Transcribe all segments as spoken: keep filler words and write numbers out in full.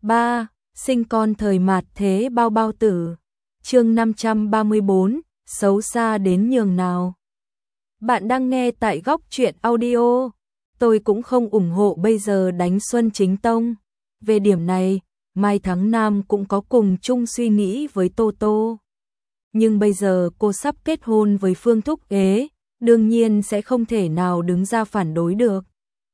ba. Sinh con thời mạt thế bao bao tử. Chương năm trăm ba mươi bốn, xấu xa đến nhường nào. Bạn đang nghe tại Góc Truyện Audio. Tôi cũng không ủng hộ bây giờ đánh Xuân Chính Tông. Về điểm này, Mai Thắng Nam cũng có cùng chung suy nghĩ với Tô Tô. Nhưng bây giờ cô sắp kết hôn với Phương Thúc Ế, đương nhiên sẽ không thể nào đứng ra phản đối được.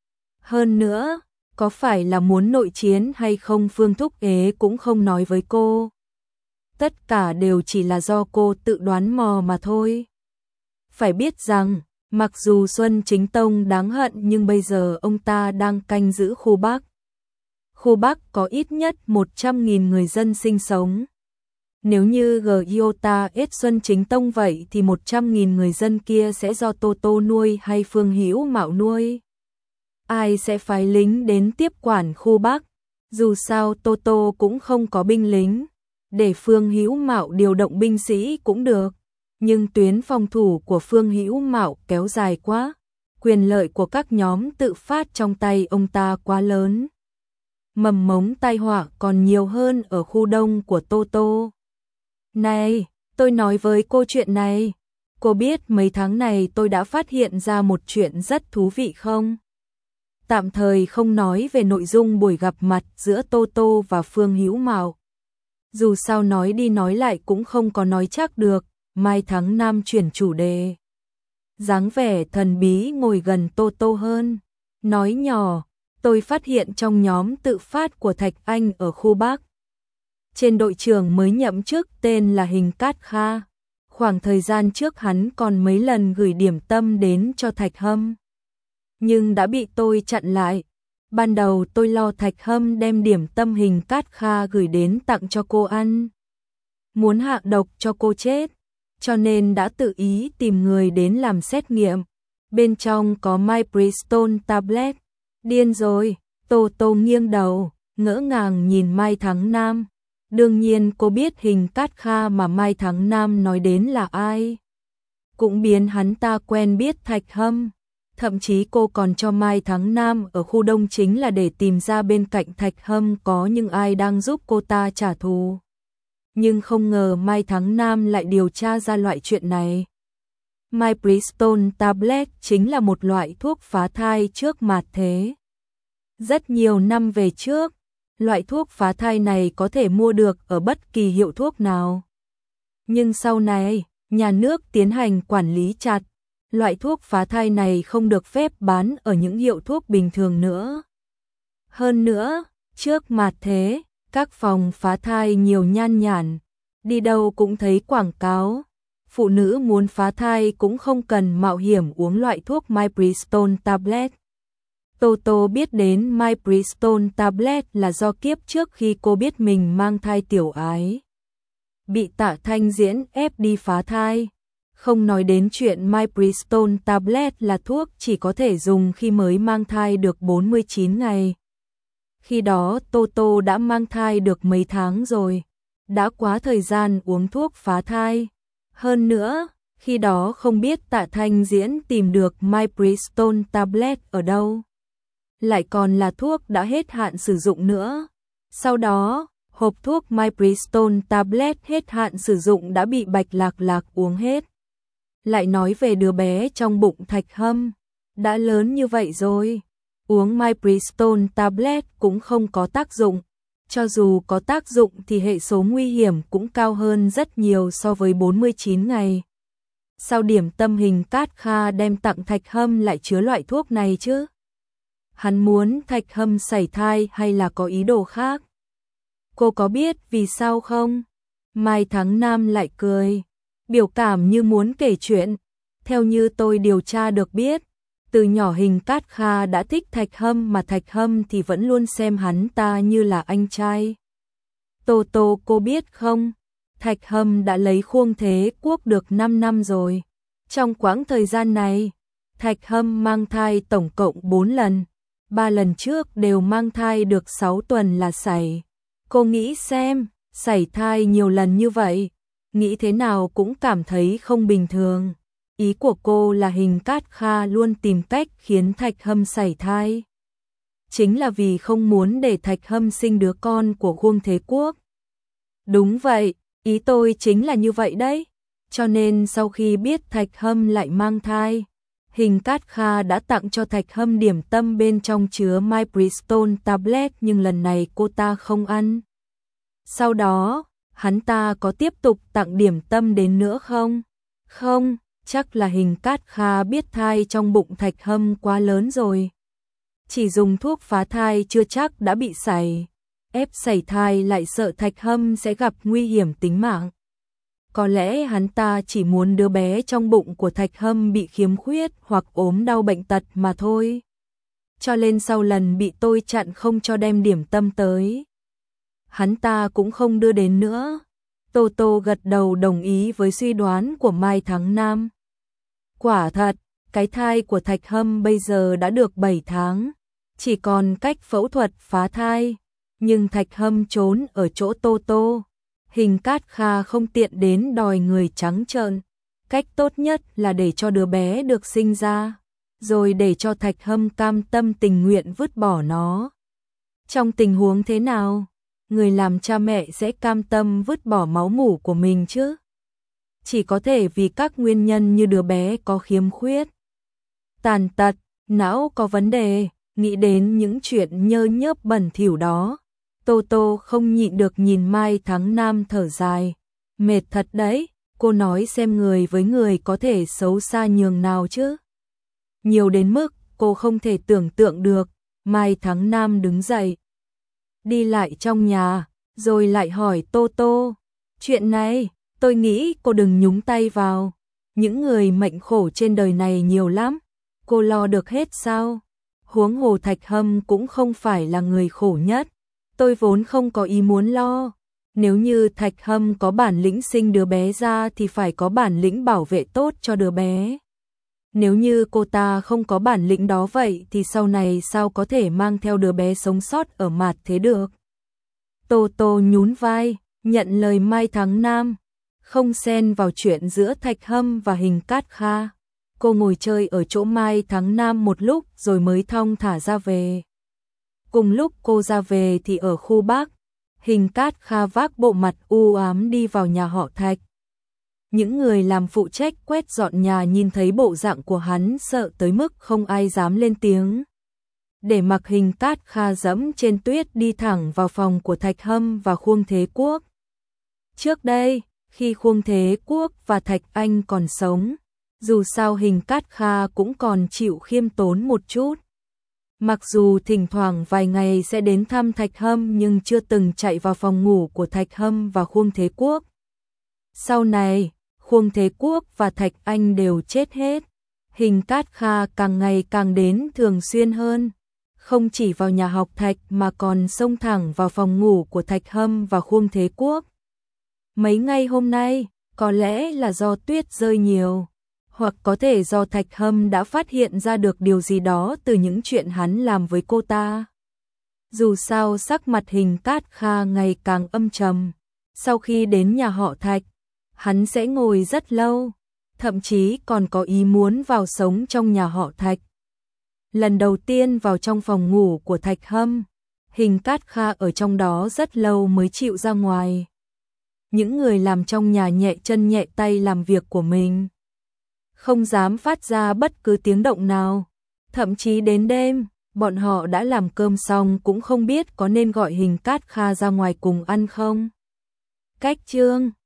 Hơn nữa, có phải là muốn nội chiến hay không Phương Thúc Ế cũng không nói với cô. Tất cả đều chỉ là do cô tự đoán mò mà thôi. Phải biết rằng, mặc dù Xuân Chính Tông đáng hận nhưng bây giờ ông ta đang canh giữ khu Bắc. Khu Bắc có ít nhất một trăm nghìn người dân sinh sống. Nếu như Giota ết Xuân Chính Tông vậy thì một trăm nghìn người dân kia sẽ do Tô Tô nuôi hay Phương Hữu Mạo nuôi? Ai sẽ phái lính đến tiếp quản khu Bắc? Dù sao Tô Tô cũng không có binh lính, để Phương Hữu Mạo điều động binh sĩ cũng được. Nhưng tuyến phòng thủ của Phương Hữu Mạo kéo dài quá, quyền lợi của các nhóm tự phát trong tay ông ta quá lớn. Mầm mống tai họa còn nhiều hơn ở khu đông của Tô Tô. Này, tôi nói với cô chuyện này. Cô biết mấy tháng này tôi đã phát hiện ra một chuyện rất thú vị không? Tạm thời không nói về nội dung buổi gặp mặt giữa Tô Tô và Phương Hữu Mạo. Dù sao nói đi nói lại cũng không có nói chắc được, Mai Thắng Nam chuyển chủ đề. Dáng vẻ thần bí ngồi gần Tô Tô hơn, nói nhỏ, tôi phát hiện trong nhóm tự phát của Thạch Anh ở khu Bắc. Trên đội trưởng mới nhậm chức tên là Hình Cát Kha. Khoảng thời gian trước hắn còn mấy lần gửi điểm tâm đến cho Thạch Hâm. Nhưng đã bị tôi chặn lại. Ban đầu tôi lo Thạch Hâm đem điểm tâm Hình Cát Kha gửi đến tặng cho cô ăn. Muốn hạ độc cho cô chết. Cho nên đã tự ý tìm người đến làm xét nghiệm. Bên trong có Mipriston tablet. Điên rồi, Tô Tô nghiêng đầu, ngỡ ngàng nhìn Mai Thắng Nam. Đương nhiên cô biết Hình Cát Kha mà Mai Thắng Nam nói đến là ai. Cũng biến hắn ta quen biết Thạch Hâm. Thậm chí cô còn cho Mai Thắng Nam ở khu đông chính là để tìm ra bên cạnh Thạch Hâm có những ai đang giúp cô ta trả thù. Nhưng không ngờ Mai Thắng Nam lại điều tra ra loại chuyện này. Mipriston tablet chính là một loại thuốc phá thai trước mạt thế. Rất nhiều năm về trước, loại thuốc phá thai này có thể mua được ở bất kỳ hiệu thuốc nào. Nhưng sau này, nhà nước tiến hành quản lý chặt, loại thuốc phá thai này không được phép bán ở những hiệu thuốc bình thường nữa. Hơn nữa, trước mạt thế, các phòng phá thai nhiều nhan nhản, đi đâu cũng thấy quảng cáo. Phụ nữ muốn phá thai cũng không cần mạo hiểm uống loại thuốc Mipriston tablet. Tô Tô biết đến Mipriston tablet là do kiếp trước khi cô biết mình mang thai tiểu ái. Bị Tạ Thanh Diễn ép đi phá thai. Không nói đến chuyện Mipriston tablet là thuốc chỉ có thể dùng khi mới mang thai được bốn mươi chín ngày. Khi đó Tô Tô đã mang thai được mấy tháng rồi. Đã quá thời gian uống thuốc phá thai. Hơn nữa, khi đó không biết Tạ Thanh Diễn tìm được Mipriston tablet ở đâu. Lại còn là thuốc đã hết hạn sử dụng nữa. Sau đó, hộp thuốc Mipriston tablet hết hạn sử dụng đã bị Bạch Lạc Lạc uống hết. Lại nói về đứa bé trong bụng Thạch Hâm, đã lớn như vậy rồi, uống Mipriston tablet cũng không có tác dụng. Cho dù có tác dụng thì hệ số nguy hiểm cũng cao hơn rất nhiều so với bốn mươi chín ngày. Sao điểm tâm Hình Cát Kha đem tặng Thạch Hâm lại chứa loại thuốc này chứ? Hắn muốn Thạch Hâm sảy thai hay là có ý đồ khác? Cô có biết vì sao không? Mai Thắng Nam lại cười, biểu cảm như muốn kể chuyện. Theo như tôi điều tra được biết, từ nhỏ Hình Cát Kha đã thích Thạch Hâm mà Thạch Hâm thì vẫn luôn xem hắn ta như là anh trai. Tô Tô cô biết không, Thạch Hâm đã lấy Khuông Thế Quốc được năm năm rồi. Trong quãng thời gian này, Thạch Hâm mang thai tổng cộng bốn lần. Ba lần trước đều mang thai được sáu tuần là sảy. Cô nghĩ xem, sảy thai nhiều lần như vậy, nghĩ thế nào cũng cảm thấy không bình thường. Ý của cô là Hình Cát Kha luôn tìm cách khiến Thạch Hâm sảy thai. chính là vì không muốn để Thạch Hâm sinh đứa con của Khuông Thế Quốc. Đúng vậy, ý tôi chính là như vậy đấy. Cho nên sau khi biết Thạch Hâm lại mang thai, Hình Cát Kha đã tặng cho Thạch Hâm điểm tâm bên trong chứa Mipriston tablet, nhưng lần này cô ta không ăn. Sau đó, hắn ta có tiếp tục tặng điểm tâm đến nữa không? Không, chắc là Hình Cát Kha biết thai trong bụng Thạch Hâm quá lớn rồi. Chỉ dùng thuốc phá thai chưa chắc đã bị sảy. Ép sảy thai lại sợ Thạch Hâm sẽ gặp nguy hiểm tính mạng. Có lẽ hắn ta chỉ muốn đứa bé trong bụng của Thạch Hâm bị khiếm khuyết hoặc ốm đau bệnh tật mà thôi. Cho nên sau lần bị tôi chặn không cho đem điểm tâm tới, hắn ta cũng không đưa đến nữa. Tô Tô gật đầu đồng ý với suy đoán của Mai Thắng Nam. Quả thật, cái thai của Thạch Hâm bây giờ đã được bảy tháng, chỉ còn cách phẫu thuật phá thai. Nhưng Thạch Hâm trốn ở chỗ Tô Tô, Hình Cát Kha không tiện đến đòi người trắng trợn. Cách tốt nhất là để cho đứa bé được sinh ra, rồi để cho Thạch Hâm cam tâm tình nguyện vứt bỏ nó. Trong tình huống thế nào, người làm cha mẹ sẽ cam tâm vứt bỏ máu mủ của mình chứ? Chỉ có thể vì các nguyên nhân như đứa bé có khiếm khuyết, tàn tật, não có vấn đề. Nghĩ đến những chuyện nhơ nhớp bẩn thỉu đó, Tô Tô không nhịn được nhìn Mai Thắng Nam thở dài. Mệt thật đấy, cô nói xem người với người có thể xấu xa nhường nào chứ? Nhiều đến mức cô không thể tưởng tượng được. Mai Thắng Nam đứng dậy, đi lại trong nhà, rồi lại hỏi Tô Tô. Chuyện này, tôi nghĩ cô đừng nhúng tay vào. Những người mệnh khổ trên đời này nhiều lắm, cô lo được hết sao? Huống hồ Thạch Hâm cũng không phải là người khổ nhất. Tôi vốn không có ý muốn lo. Nếu như Thạch Hâm có bản lĩnh sinh đứa bé ra thì phải có bản lĩnh bảo vệ tốt cho đứa bé. Nếu như cô ta không có bản lĩnh đó vậy thì sau này sao có thể mang theo đứa bé sống sót ở mạt thế được? Tô Tô nhún vai, nhận lời Mai Thắng Nam, không xen vào chuyện giữa Thạch Hâm và Hình Cát Kha. Cô ngồi chơi ở chỗ Mai Thắng Nam một lúc rồi mới thong thả ra về. Cùng lúc cô ra về thì ở khu Bắc, Hình Cát Kha vác bộ mặt u ám đi vào nhà họ Thạch. Những người làm phụ trách quét dọn nhà nhìn thấy bộ dạng của hắn sợ tới mức không ai dám lên tiếng. Để mặc Hình Cát Kha dẫm trên tuyết đi thẳng vào phòng của Thạch Hâm và Khuông Thế Quốc. Trước đây, khi Khuông Thế Quốc và Thạch Anh còn sống, dù sao Hình Cát Kha cũng còn chịu khiêm tốn một chút. Mặc dù thỉnh thoảng vài ngày sẽ đến thăm Thạch Hâm nhưng chưa từng chạy vào phòng ngủ của Thạch Hâm và Khuông Thế Quốc. Sau này, Khuông Thế Quốc và Thạch Anh đều chết hết. Hình Cát Kha càng ngày càng đến thường xuyên hơn. Không chỉ vào nhà học Thạch mà còn xông thẳng vào phòng ngủ của Thạch Hâm và Khuông Thế Quốc. Mấy ngày hôm nay, có lẽ là do tuyết rơi nhiều, hoặc có thể do Thạch Hâm đã phát hiện ra được điều gì đó từ những chuyện hắn làm với cô ta. Dù sao sắc mặt Hình Cát Kha ngày càng âm trầm. Sau khi đến nhà họ Thạch, hắn sẽ ngồi rất lâu, thậm chí còn có ý muốn vào sống trong nhà họ Thạch. Lần đầu tiên vào trong phòng ngủ của Thạch Hâm, Hình Cát Kha ở trong đó rất lâu mới chịu ra ngoài. Những người làm trong nhà nhẹ chân nhẹ tay làm việc của mình, không dám phát ra bất cứ tiếng động nào. Thậm chí đến đêm, bọn họ đã làm cơm xong cũng không biết có nên gọi Hình Cát Kha ra ngoài cùng ăn không. Cách chương